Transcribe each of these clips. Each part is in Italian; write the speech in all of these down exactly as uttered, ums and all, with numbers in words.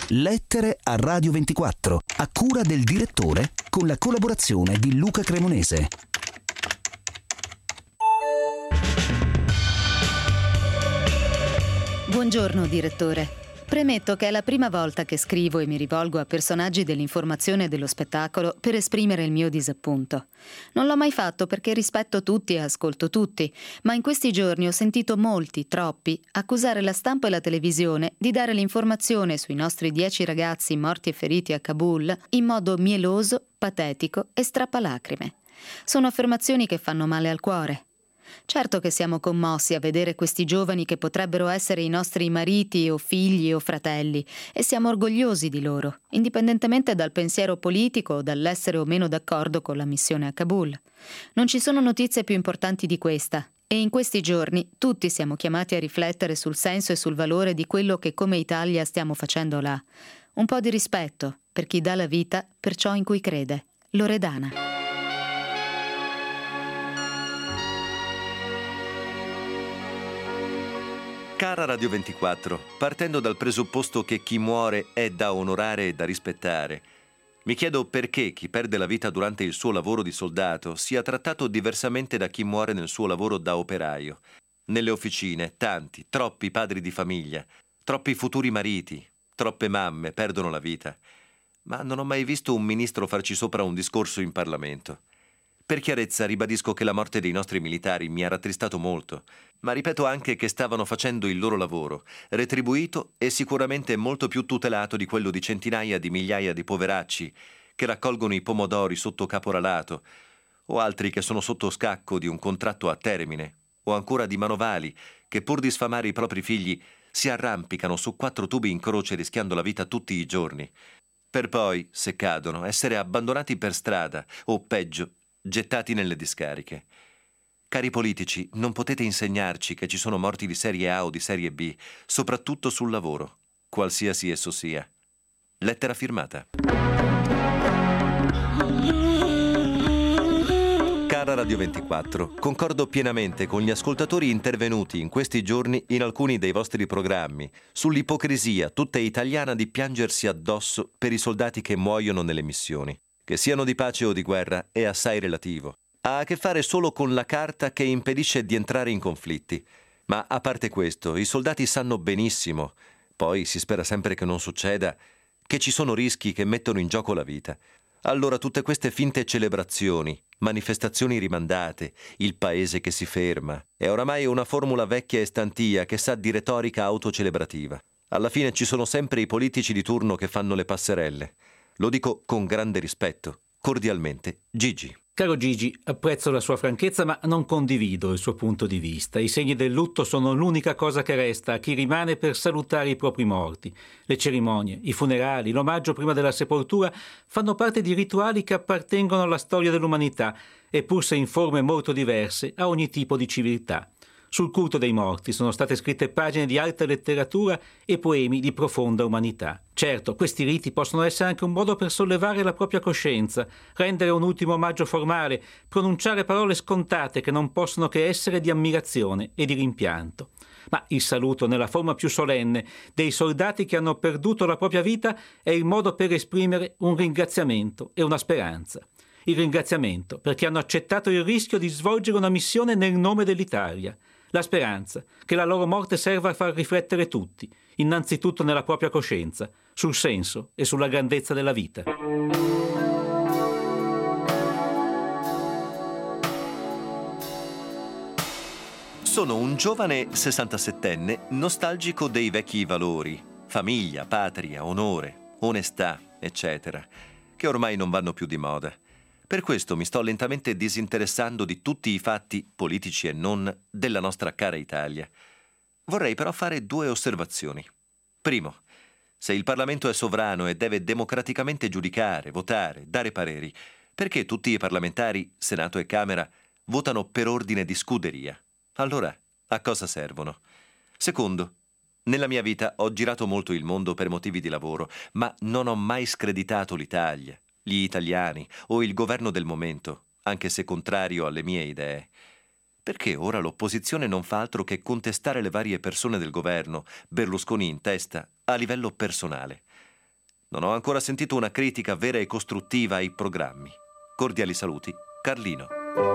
Lettere a Radio ventiquattro, a cura del direttore, con la collaborazione di Luca Cremonese. Buongiorno, direttore. Premetto che è la prima volta che scrivo e mi rivolgo a personaggi dell'informazione e dello spettacolo per esprimere il mio disappunto. Non l'ho mai fatto perché rispetto tutti e ascolto tutti, ma in questi giorni ho sentito molti, troppi, accusare la stampa e la televisione di dare l'informazione sui nostri dieci ragazzi morti e feriti a Kabul in modo mieloso, patetico e strappalacrime. Sono affermazioni che fanno male al cuore. Certo che siamo commossi a vedere questi giovani che potrebbero essere i nostri mariti o figli o fratelli e siamo orgogliosi di loro, indipendentemente dal pensiero politico o dall'essere o meno d'accordo con la missione a Kabul. Non ci sono notizie più importanti di questa e in questi giorni tutti siamo chiamati a riflettere sul senso e sul valore di quello che come Italia stiamo facendo là. Un po' di rispetto per chi dà la vita per ciò in cui crede. Loredana. Cara Radio ventiquattro, partendo dal presupposto che chi muore è da onorare e da rispettare, mi chiedo perché chi perde la vita durante il suo lavoro di soldato sia trattato diversamente da chi muore nel suo lavoro da operaio. Nelle officine, tanti, troppi padri di famiglia, troppi futuri mariti, troppe mamme perdono la vita. Ma non ho mai visto un ministro farci sopra un discorso in Parlamento. Per chiarezza ribadisco che la morte dei nostri militari mi ha rattristato molto, ma ripeto anche che stavano facendo il loro lavoro, retribuito e sicuramente molto più tutelato di quello di centinaia di migliaia di poveracci che raccolgono i pomodori sotto caporalato, o altri che sono sotto scacco di un contratto a termine, o ancora di manovali che pur di sfamare i propri figli si arrampicano su quattro tubi in croce rischiando la vita tutti i giorni, per poi, se cadono, essere abbandonati per strada o peggio, gettati nelle discariche. Cari politici, non potete insegnarci che ci sono morti di serie A o di serie B, soprattutto sul lavoro, qualsiasi esso sia. Lettera firmata. Cara Radio ventiquattro, concordo pienamente con gli ascoltatori intervenuti in questi giorni in alcuni dei vostri programmi sull'ipocrisia tutta italiana di piangersi addosso per i soldati che muoiono nelle missioni. Che siano di pace o di guerra è assai relativo. Ha a che fare solo con la carta che impedisce di entrare in conflitti. Ma a parte questo, i soldati sanno benissimo, poi si spera sempre che non succeda, che ci sono rischi che mettono in gioco la vita. Allora tutte queste finte celebrazioni, manifestazioni rimandate, il paese che si ferma, è oramai una formula vecchia e stantia che sa di retorica autocelebrativa. Alla fine ci sono sempre i politici di turno che fanno le passerelle. Lo dico con grande rispetto. Cordialmente, Gigi. Caro Gigi, apprezzo la sua franchezza ma non condivido il suo punto di vista. I segni del lutto sono l'unica cosa che resta a chi rimane per salutare i propri morti. Le cerimonie, i funerali, l'omaggio prima della sepoltura fanno parte di rituali che appartengono alla storia dell'umanità e pur se in forme molto diverse a ogni tipo di civiltà. Sul culto dei morti sono state scritte pagine di alta letteratura e poemi di profonda umanità. Certo, questi riti possono essere anche un modo per sollevare la propria coscienza, rendere un ultimo omaggio formale, pronunciare parole scontate che non possono che essere di ammirazione e di rimpianto. Ma il saluto nella forma più solenne dei soldati che hanno perduto la propria vita è il modo per esprimere un ringraziamento e una speranza. Il ringraziamento perché hanno accettato il rischio di svolgere una missione nel nome dell'Italia. La speranza che la loro morte serva a far riflettere tutti, innanzitutto nella propria coscienza, sul senso e sulla grandezza della vita. Sono un giovane sessantasettenne nostalgico dei vecchi valori, famiglia, patria, onore, onestà, eccetera, che ormai non vanno più di moda. Per questo mi sto lentamente disinteressando di tutti i fatti, politici e non, della nostra cara Italia. Vorrei però fare due osservazioni. Primo, se il Parlamento è sovrano e deve democraticamente giudicare, votare, dare pareri, perché tutti i parlamentari, Senato e Camera, votano per ordine di scuderia? Allora, a cosa servono? Secondo, nella mia vita ho girato molto il mondo per motivi di lavoro, ma non ho mai screditato l'Italia, gli italiani o il governo del momento, anche se contrario alle mie idee. Perché ora l'opposizione non fa altro che contestare le varie persone del governo, Berlusconi in testa, a livello personale? Non ho ancora sentito una critica vera e costruttiva ai programmi. Cordiali saluti, Carlino.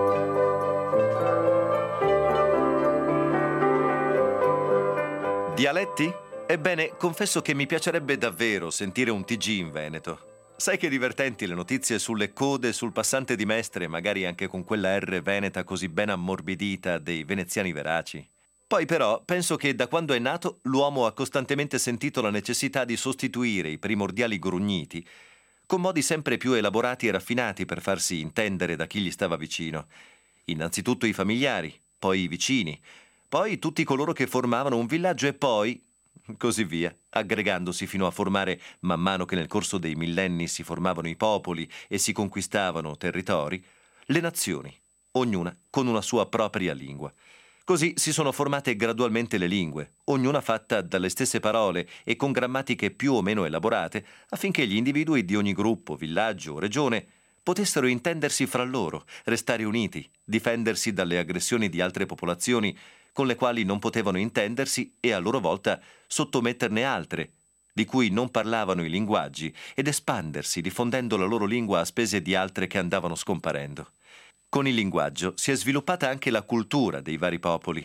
Dialetti? Ebbene, confesso che mi piacerebbe davvero sentire un T G in Veneto. Sai che divertenti le notizie sulle code sul passante di Mestre, magari anche con quella R veneta così ben ammorbidita dei veneziani veraci. Poi però penso che da quando è nato l'uomo ha costantemente sentito la necessità di sostituire i primordiali grugniti con modi sempre più elaborati e raffinati per farsi intendere da chi gli stava vicino. Innanzitutto i familiari, poi i vicini, poi tutti coloro che formavano un villaggio e poi, così via, aggregandosi fino a formare, man mano che nel corso dei millenni si formavano i popoli e si conquistavano territori, le nazioni, ognuna con una sua propria lingua. Così si sono formate gradualmente le lingue, ognuna fatta dalle stesse parole e con grammatiche più o meno elaborate, affinché gli individui di ogni gruppo, villaggio o regione potessero intendersi fra loro, restare uniti, difendersi dalle aggressioni di altre popolazioni con le quali non potevano intendersi e a loro volta sottometterne altre, di cui non parlavano i linguaggi, ed espandersi diffondendo la loro lingua a spese di altre che andavano scomparendo. Con il linguaggio si è sviluppata anche la cultura dei vari popoli.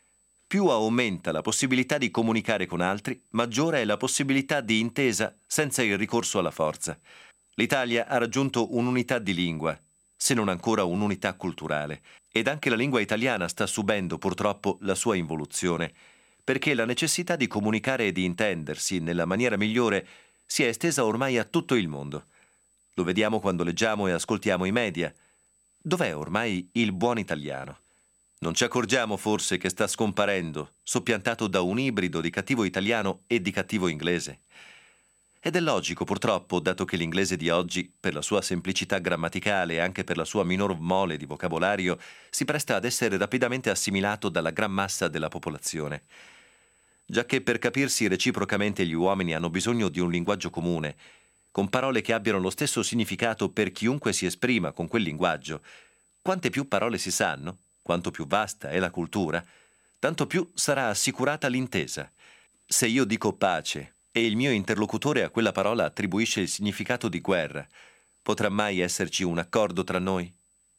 Più aumenta la possibilità di comunicare con altri, maggiore è la possibilità di intesa senza il ricorso alla forza. L'Italia ha raggiunto un'unità di lingua, se non ancora un'unità culturale, ed anche la lingua italiana sta subendo purtroppo la sua involuzione, perché la necessità di comunicare e di intendersi nella maniera migliore si è estesa ormai a tutto il mondo. Lo vediamo quando leggiamo e ascoltiamo i media. Dov'è ormai il buon italiano? Non ci accorgiamo forse che sta scomparendo, soppiantato da un ibrido di cattivo italiano e di cattivo inglese? Ed è logico purtroppo, dato che l'inglese di oggi, per la sua semplicità grammaticale e anche per la sua minor mole di vocabolario, si presta ad essere rapidamente assimilato dalla gran massa della popolazione. Giacché per capirsi reciprocamente gli uomini hanno bisogno di un linguaggio comune, con parole che abbiano lo stesso significato per chiunque si esprima con quel linguaggio. Quante più parole si sanno, quanto più vasta è la cultura, tanto più sarà assicurata l'intesa. Se io dico pace e il mio interlocutore a quella parola attribuisce il significato di guerra, potrà mai esserci un accordo tra noi?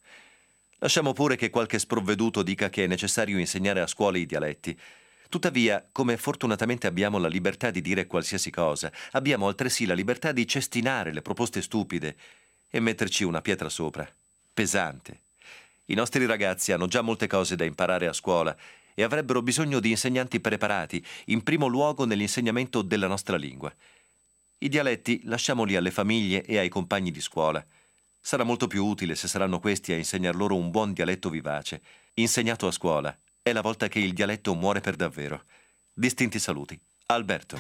Lasciamo pure che qualche sprovveduto dica che è necessario insegnare a scuola i dialetti. Tuttavia, come fortunatamente abbiamo la libertà di dire qualsiasi cosa, abbiamo altresì la libertà di cestinare le proposte stupide e metterci una pietra sopra, pesante. I nostri ragazzi hanno già molte cose da imparare a scuola e avrebbero bisogno di insegnanti preparati, in primo luogo nell'insegnamento della nostra lingua. I dialetti lasciamoli alle famiglie e ai compagni di scuola. Sarà molto più utile se saranno questi a insegnar loro un buon dialetto vivace, insegnato a scuola. È la volta che il dialetto muore per davvero. Distinti saluti. Alberto.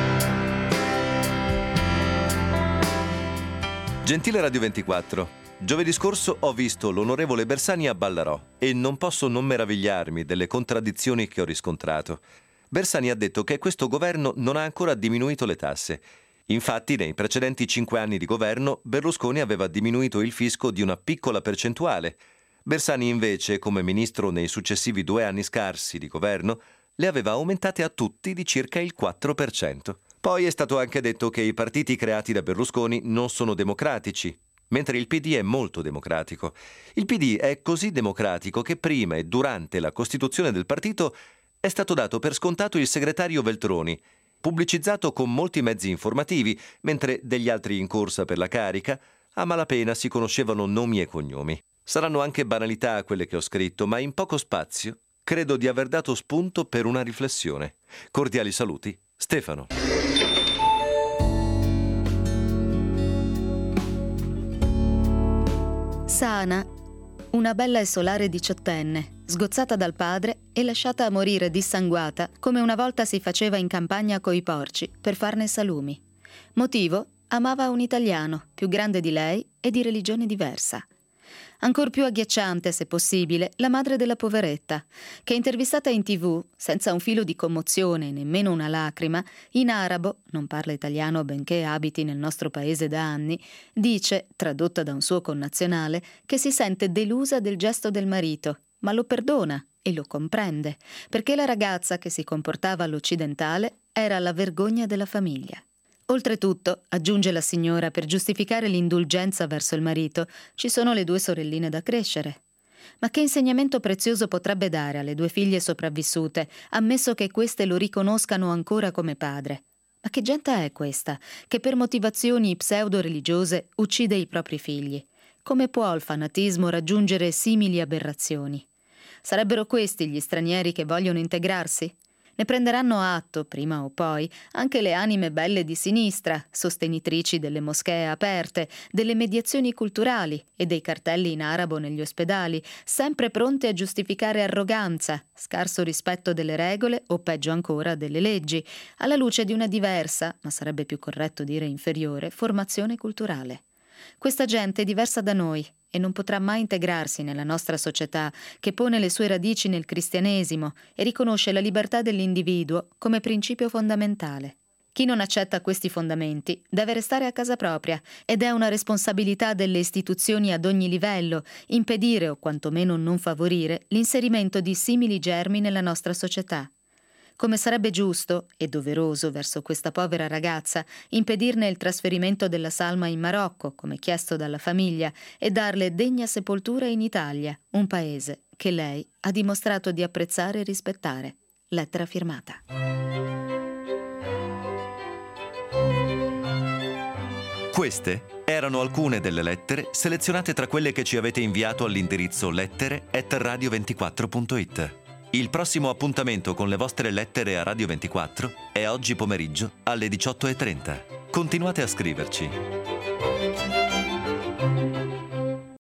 Gentile Radio ventiquattro, giovedì scorso ho visto l'onorevole Bersani a Ballarò e non posso non meravigliarmi delle contraddizioni che ho riscontrato. Bersani ha detto che questo governo non ha ancora diminuito le tasse. Infatti, nei precedenti cinque anni di governo, Berlusconi aveva diminuito il fisco di una piccola percentuale. Bersani invece, come ministro nei successivi due anni scarsi di governo, le aveva aumentate a tutti di circa il quattro per cento. Poi è stato anche detto che i partiti creati da Berlusconi non sono democratici, mentre il P D è molto democratico. Il P D è così democratico che prima e durante la costituzione del partito è stato dato per scontato il segretario Veltroni, pubblicizzato con molti mezzi informativi, mentre degli altri in corsa per la carica a malapena si conoscevano nomi e cognomi. Saranno anche banalità quelle che ho scritto, ma in poco spazio credo di aver dato spunto per una riflessione. Cordiali saluti, Stefano. Sana, una bella e solare diciottenne, sgozzata dal padre e lasciata a morire dissanguata come una volta si faceva in campagna coi porci per farne salumi. Motivo? Amava un italiano, più grande di lei e di religione diversa. Ancor più agghiacciante, se possibile, la madre della poveretta, che intervistata in tv, senza un filo di commozione, nemmeno una lacrima, in arabo, non parla italiano benché abiti nel nostro paese da anni, dice, tradotta da un suo connazionale, che si sente delusa del gesto del marito, ma lo perdona e lo comprende, perché la ragazza che si comportava all'occidentale era la vergogna della famiglia. Oltretutto, aggiunge la signora, per giustificare l'indulgenza verso il marito, ci sono le due sorelline da crescere. Ma che insegnamento prezioso potrebbe dare alle due figlie sopravvissute, ammesso che queste lo riconoscano ancora come padre? Ma che gente è questa, che per motivazioni pseudo-religiose uccide i propri figli? Come può il fanatismo raggiungere simili aberrazioni? Sarebbero questi gli stranieri che vogliono integrarsi? Ne prenderanno atto, prima o poi, anche le anime belle di sinistra, sostenitrici delle moschee aperte, delle mediazioni culturali e dei cartelli in arabo negli ospedali, sempre pronte a giustificare arroganza, scarso rispetto delle regole o, peggio ancora, delle leggi, alla luce di una diversa, ma sarebbe più corretto dire inferiore, formazione culturale. Questa gente è diversa da noi e non potrà mai integrarsi nella nostra società, che pone le sue radici nel cristianesimo e riconosce la libertà dell'individuo come principio fondamentale. Chi non accetta questi fondamenti deve restare a casa propria, ed è una responsabilità delle istituzioni ad ogni livello impedire o quantomeno non favorire l'inserimento di simili germi nella nostra società. Come sarebbe giusto e doveroso verso questa povera ragazza impedirne il trasferimento della salma in Marocco, come chiesto dalla famiglia, e darle degna sepoltura in Italia, un paese che lei ha dimostrato di apprezzare e rispettare. Lettera firmata. Queste erano alcune delle lettere selezionate tra quelle che ci avete inviato all'indirizzo lettere chiocciola radio ventiquattro punto it. Il prossimo appuntamento con le vostre lettere a Radio ventiquattro è oggi pomeriggio alle diciotto e trenta. Continuate a scriverci.